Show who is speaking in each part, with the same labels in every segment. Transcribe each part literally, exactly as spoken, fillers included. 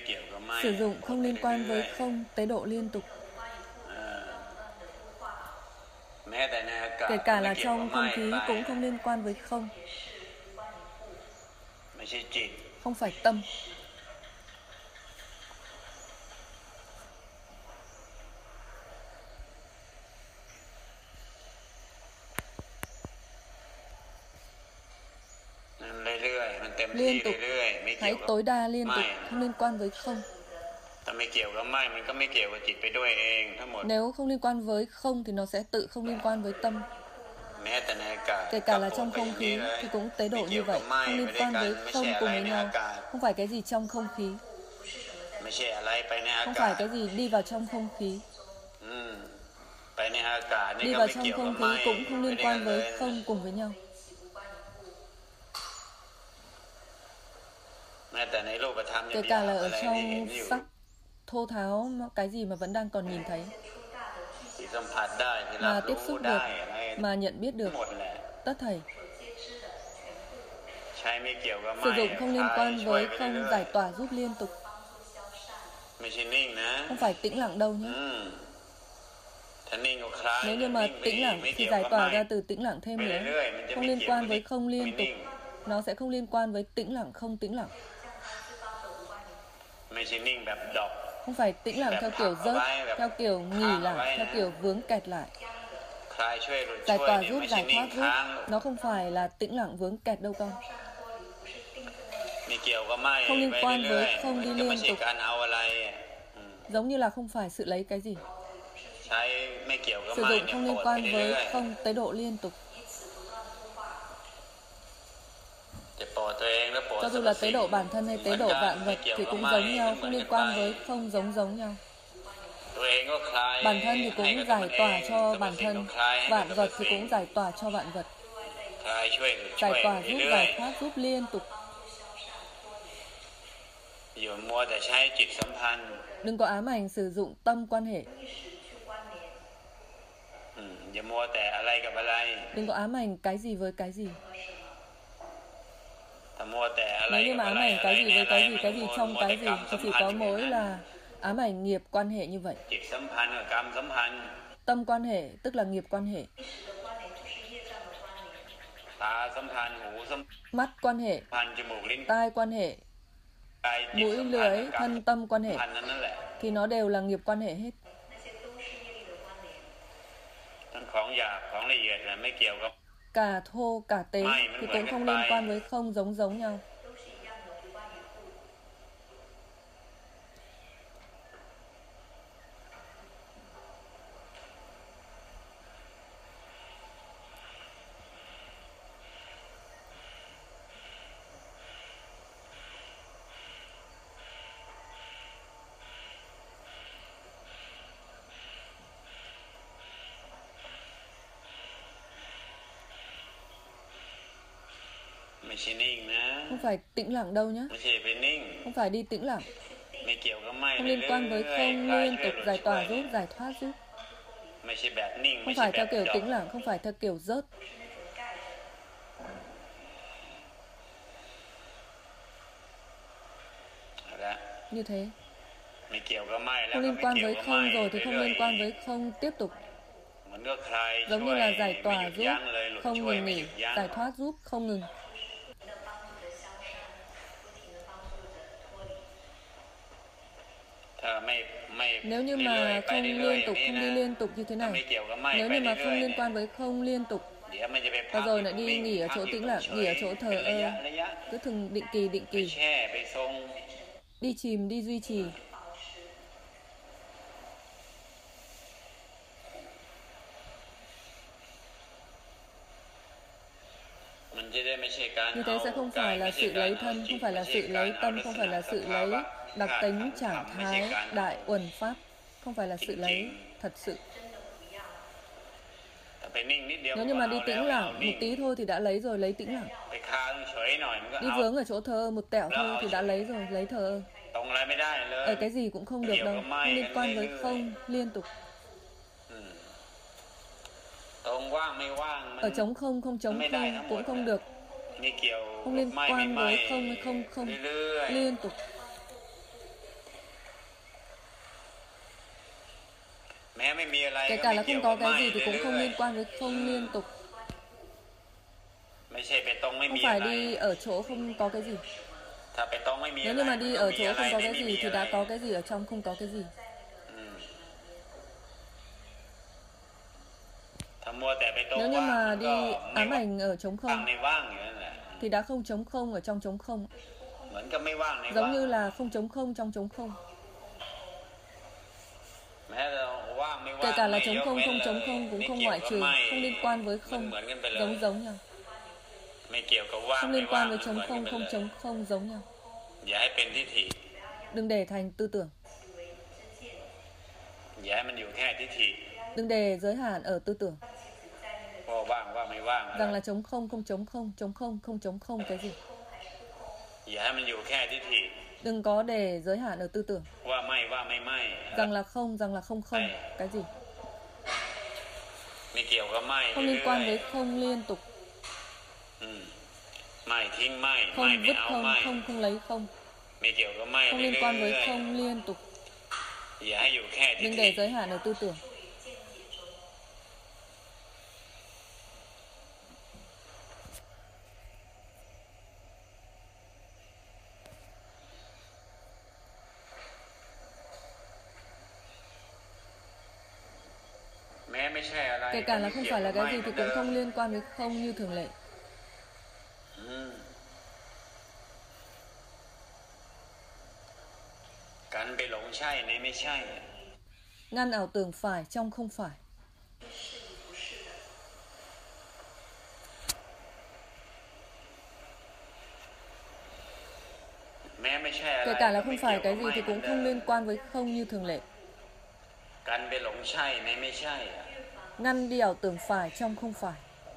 Speaker 1: Sử dụng không liên quan với không, tế độ liên tục. Kể cả là trong không khí cũng không liên quan với không. Không phải tâm. Liên tục, hãy tối đa liên tục, không liên quan với không. Nếu không liên quan với không thì nó sẽ tự không liên quan với tâm. Kể cả là trong không khí thì cũng tế độ như vậy, không liên quan với không cùng với nhau. Không phải cái gì trong không khí, không phải cái gì đi vào trong không khí. Đi vào trong không khí cũng không liên quan với không cùng với nhau. Kể cả là ở trong sắc thô tháo, cái gì mà vẫn đang còn nhìn thấy, mà tiếp xúc được, mà nhận biết được, tất thảy. Sử dụng không liên quan với không, giải tỏa giúp liên tục. Không phải tĩnh lặng đâu nhé. Nếu như mà tĩnh lặng thì giải tỏa ra từ tĩnh lặng thêm nữa. Không liên quan với không liên tục, nó sẽ không liên quan với tĩnh lặng không tĩnh lặng. Không phải tĩnh lặng theo kiểu rớt, theo kiểu nghỉ lại, theo kiểu vướng kẹt lại. Giải tỏa giúp, giải thoát giúp, nó không phải là tĩnh lặng vướng kẹt đâu con. Không liên quan với không đi liên tục. Giống như là không phải sự lấy cái gì. Sử dụng không liên quan với không, tế độ liên tục. Cho dù là tế độ bản thân hay tế độ vạn vật thì cũng giống nhau, không liên quan với không giống giống nhau. Bản thân thì cũng giải tỏa cho bản thân, vạn vật thì cũng giải tỏa cho vạn vật. Giải tỏa giúp, giải thoát giúp liên tục. Đừng có ám ảnh sử dụng tâm quan hệ. Đừng có ám ảnh cái gì với cái gì. Nếu như mà ám ảnh cái gì với cái gì, cái gì trong cái gì, thì chỉ có mỗi là ám ảnh nghiệp quan hệ như vậy. Tâm quan hệ tức là nghiệp quan hệ. Mắt quan hệ, tai quan hệ, mũi, lưỡi, thân, tâm quan hệ, thì nó đều là nghiệp quan hệ hết. Cả thô, cả tế thì cũng không liên quan với không giống giống nhau. Không phải tĩnh lặng đâu nhé. Không phải đi tĩnh lặng. Không liên quan với không, liên tục, giải tỏa giúp, giải thoát giúp. Không phải theo kiểu tĩnh lặng, không phải theo kiểu rớt. Như thế. Không liên quan với không rồi thì không liên quan với không tiếp tục. Giống như là giải tỏa giúp, không ngừng nghỉ, giải thoát giúp, không ngừng. Nếu như mà không liên tục, không đi liên tục như thế này, nếu như mà không liên quan với không liên tục, và rồi lại đi nghỉ ở chỗ tĩnh lặng, nghỉ ở chỗ thờ ơ, cứ thường định kỳ, định kỳ, đi chìm, đi duy trì. Như thế sẽ không phải là sự lấy thân, không phải là sự lấy tâm, không phải là sự lấy đặc tính, trạng thái, đại uẩn pháp, không phải là sự lấy thật sự. Nếu như mà đi tĩnh lặng một tí thôi thì đã lấy rồi, lấy tĩnh lặng. Đi vướng ở chỗ thờ ơ một tẹo thôi thì đã lấy rồi, lấy thờ ơ. Ở cái gì cũng không được đâu, không liên quan với không liên tục. Ở trống không, không trống không cũng không được. Không liên quan với không hay không không liên tục. Kể cả là không có cái gì thì cũng không liên quan với không liên tục. Không phải đi ở chỗ không có cái gì. Nếu như mà đi ở chỗ không có cái gì thì đã có cái gì ở trong không có cái gì. Nếu như mà đi ám ảnh ở trống không thì đã không trống không ở trong trống không. Giống như là không trống không trong trống không. Kể cả là trống không không trống không cũng không ngoại trừ, không liên quan với không, giống giống nhau. Không liên quan với trống không không trống không giống nhau. Đừng để thành tư tưởng. Đừng để giới hạn ở tư tưởng rằng là trống không không trống không, trống không không trống không cái gì. Đừng có để giới hạn ở tư tưởng rằng là không, rằng là không không cái gì. Không liên quan với không liên tục. Không vứt không, không không lấy không. Không liên quan với không liên tục. Đừng để giới hạn ở tư tưởng. Kể cả là không phải là cái gì thì cũng không liên quan với không như thường lệ. Ngăn ảo tưởng phải trong không phải. Kể cả là không phải cái gì thì cũng không liên quan với không như thường lệ. Ngăn đi ảo tưởng phải trong không phải.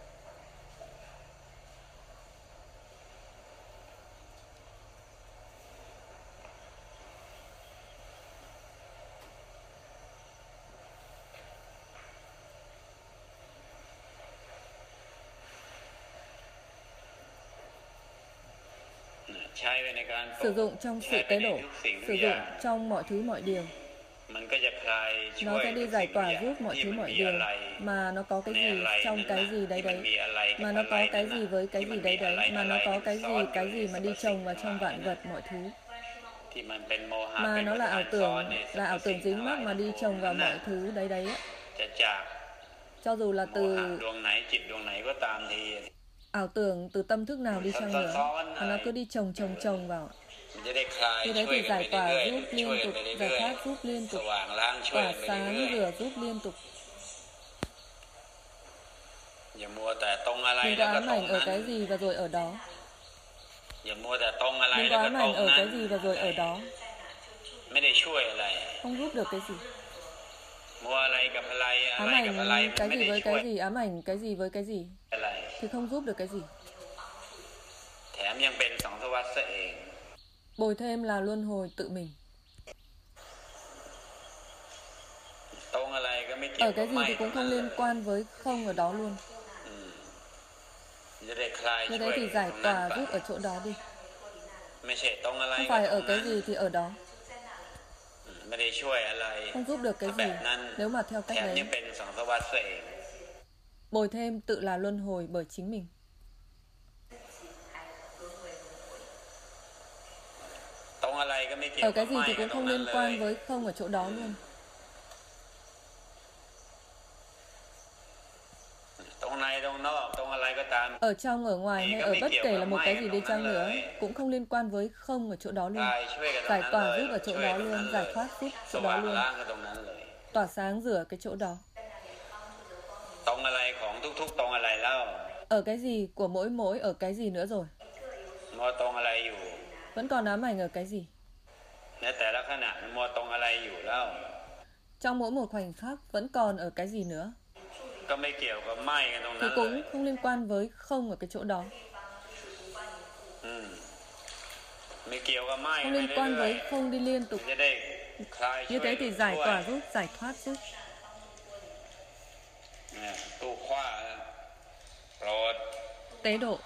Speaker 1: Sử dụng trong sự tế độ, sử dụng trong mọi thứ mọi điều. Nó sẽ đi giải tỏa giúp mọi thứ mọi điều. Mà nó có cái gì trong cái gì đấy đấy. Mà nó có cái gì với cái gì đấy đấy. Mà nó có cái gì, cái gì mà đi chồng vào trong vạn vật mọi thứ. Mà nó là ảo tưởng, là ảo tưởng dính mắc mà đi chồng vào mọi thứ đấy đấy. Cho dù là từ ảo tưởng từ tâm thức nào đi chăng nữa, mà nó cứ đi chồng chồng chồng vào. Như thế thì giải tỏa giúp liên tục, giải thoát giúp liên tục, tỏa sáng rửa giúp liên tục. Đừng có ám ảnh ở cái gì và rồi ở đó. Đừng có ám ảnh ở cái gì và rồi ở đó. Không giúp được cái gì. Ám ảnh cái gì với cái gì, ám ảnh cái gì với cái gì thì không giúp được cái gì. Bồi thêm là luân hồi tự mình. Ở cái gì thì cũng không liên quan với không ở đó luôn. Như thế thì giải tỏa giúp ở chỗ đó đi. Không phải ở cái gì thì ở đó. Không giúp được cái gì nếu mà theo cách đấy. Bồi thêm tự là luân hồi bởi chính mình. Ở cái gì thì cũng không liên quan với không ở chỗ đó luôn. Ở trong, ở ngoài hay ở bất kể là một cái gì đi chăng nữa cũng không liên quan với không ở chỗ đó luôn. Giải tỏa giúp ở chỗ đó luôn, giải thoát giúp chỗ đó luôn. Tỏa sáng rửa cái chỗ đó. Ở cái gì của mỗi mỗi ở cái gì nữa rồi. Vẫn còn ám ảnh ở cái gì. Trong mỗi một khoảnh khắc vẫn còn ở cái gì nữa. Thì cũng không liên quan với không ở cái chỗ đó. Không liên quan với không đi liên tục. Như thế thì giải tỏa giúp, giải thoát giúp. Tế độ.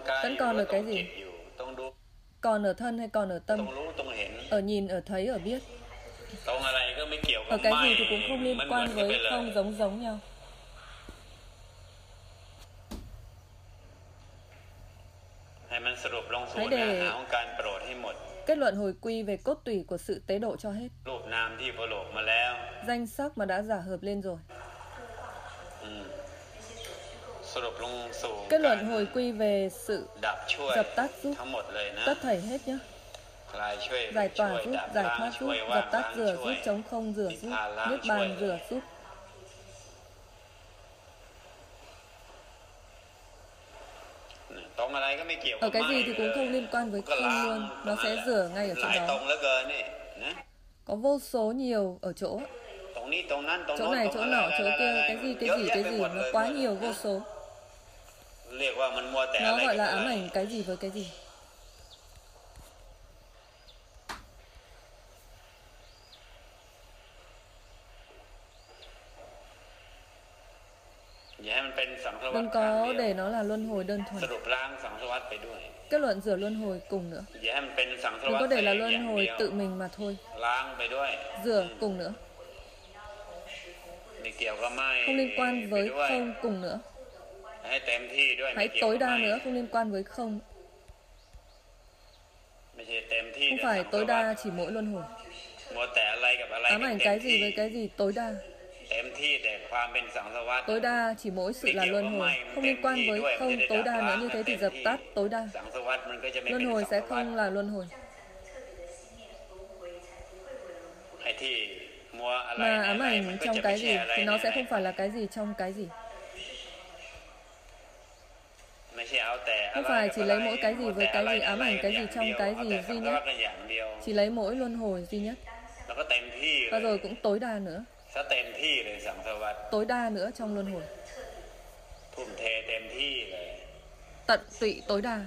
Speaker 1: Vẫn còn ở cái gì? Còn ở thân hay còn ở tâm? Ở nhìn, ở thấy, ở biết. Ở cái gì thì cũng không liên quan với không giống giống nhau. Hãy để kết luận hồi quy về cốt tủy của sự tế độ cho hết. Danh sắc mà đã giả hợp lên rồi. Kết luận hồi quy về sự dập tắt giúp tất thảy hết nhé. Giải tỏa giúp, giải thoát giúp, dập tắt rửa giúp, chống không rửa giúp, niết bàn rửa giúp. Ở cái gì thì cũng không liên quan với không luôn. Nó sẽ rửa ngay ở chỗ đó. Có vô số nhiều ở chỗ. Chỗ này, chỗ nọ, chỗ kia, cái gì, cái gì, cái gì. Nó quá nhiều vô số. Nó gọi là ám ảnh cái gì với cái gì. Đừng có để nó là luân hồi đơn thuần. Kết luận rửa luân hồi cùng nữa. Đừng có để là luân hồi tự mình mà thôi. Rửa cùng nữa. Không liên quan với không cùng nữa. Hãy tối đa nữa, không liên quan với không. Không phải tối đa chỉ mỗi luân hồi. Ám ảnh cái gì với cái gì tối đa. Tối đa chỉ mỗi sự là luân hồi. Không liên quan với không tối đa nữa, như thế thì dập tắt tối đa. Luân hồi sẽ không là luân hồi. Mà ám ảnh trong cái gì thì nó sẽ không phải là cái gì trong cái gì. Không phải chỉ lấy mỗi cái gì với cái gì, ám ảnh cái gì trong cái gì duy nhất. Chỉ lấy mỗi luân hồi duy nhất. Và rồi cũng tối đa nữa. Tối đa nữa trong luân hồi. Tận tụy tối đa.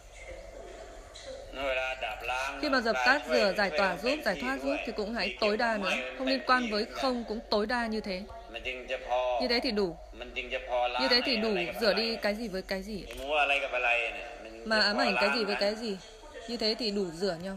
Speaker 1: Khi mà dập tắt, rửa, giải tỏa giúp, giải thoát giúp thì cũng hãy tối đa nữa. Không liên quan với không cũng tối đa như thế. Như thế thì đủ. Như thế thì đủ rửa đi cái gì với cái gì. Mà ám ảnh cái gì với cái gì. Như thế thì đủ rửa nhau.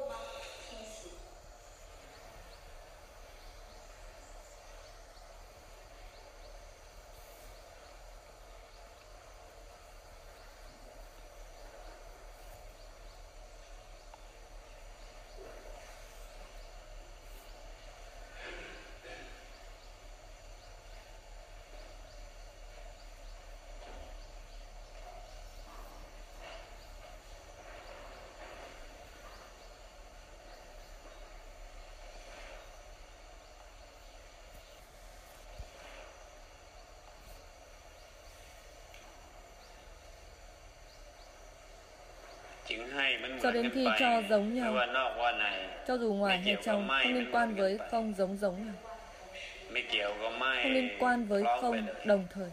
Speaker 1: Cho đến khi cho giống nhau, cho dù ngoài hay trong, không liên quan với không giống giống nhau. Không liên quan với không đồng thời.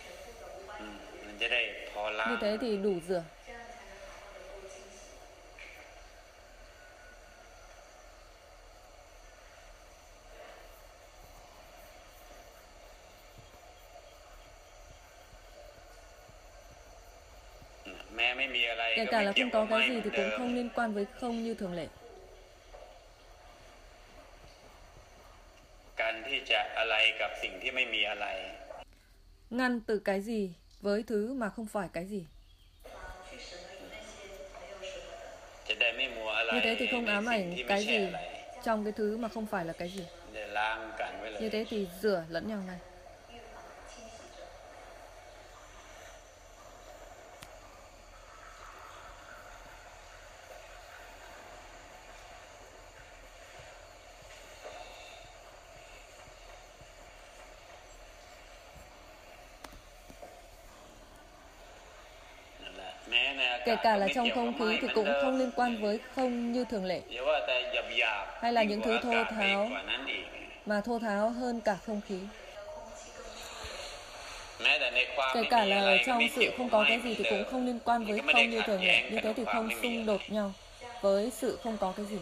Speaker 1: Như thế thì đủ rửa. Kể cả là không có cái gì thì cũng không liên quan với không như thường lệ. Ngăn từ cái gì với thứ mà không phải cái gì. Như thế thì không ám ảnh cái gì trong cái thứ mà không phải là cái gì. Như thế thì rửa lẫn nhau này. Kể cả là trong không khí thì cũng không liên quan với không như thường lệ. Hay là những thứ thô tháo mà thô tháo hơn cả không khí. Kể cả là trong sự không có cái gì thì cũng không liên quan với không như thường lệ. Như thế thì không xung đột nhau với sự không có cái gì.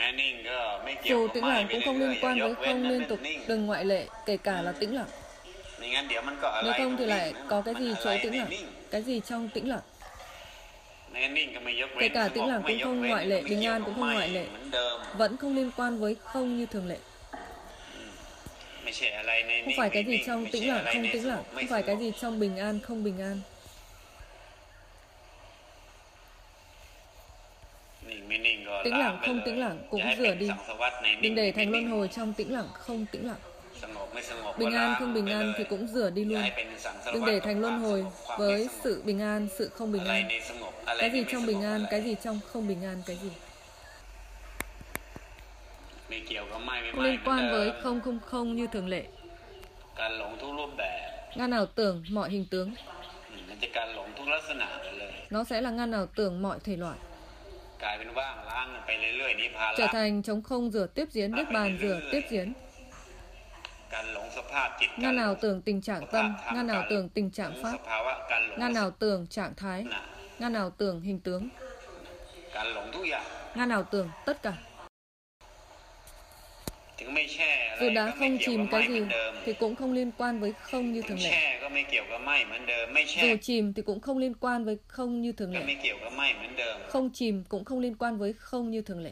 Speaker 1: Dù tĩnh lặng cũng không liên quan với không liên tục, đừng ngoại lệ, kể cả là tĩnh lặng. Nếu không thì lại có cái gì chỗ tĩnh lặng, cái gì trong tĩnh lặng. Kể cả tĩnh lặng cũng không ngoại lệ, bình an cũng không ngoại lệ, vẫn không liên quan với không như thường lệ. Không phải cái gì trong tĩnh lặng không tĩnh lặng, không phải cái gì trong bình an không bình an. Tĩnh lặng không tĩnh lặng cũng rửa đi. Đừng để thành luân hồi trong tĩnh lặng không tĩnh lặng. Bình an không bình an thì cũng rửa đi luôn. Đừng để thành luân hồi với sự bình an, sự không bình an. Cái gì trong bình an, cái gì trong không bình an, cái gì không liên quan với không không không như thường lệ. Ngăn ảo tưởng mọi hình tướng. Nó sẽ là ngăn ảo tưởng mọi thể loại. Trở thành trống không rửa tiếp diễn, niết bàn rửa tiếp diễn. Ngăn ảo tưởng tình trạng tâm, ngăn ảo tưởng tình trạng pháp, ngăn ảo tưởng trạng thái, ngăn ảo tưởng hình tướng, ngăn ảo tưởng tất cả. Dù đã không chìm cái gì thì cũng không liên quan với không như thường lệ. Dù chìm thì cũng không liên quan với không như thường lệ. Không chìm cũng không liên quan với không như thường lệ.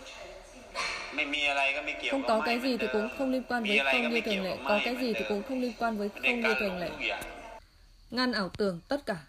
Speaker 1: Không có cái gì thì cũng không liên quan với không như thường lệ. Có cái gì thì cũng không liên quan với không như thường lệ. Ngăn ảo tưởng tất cả.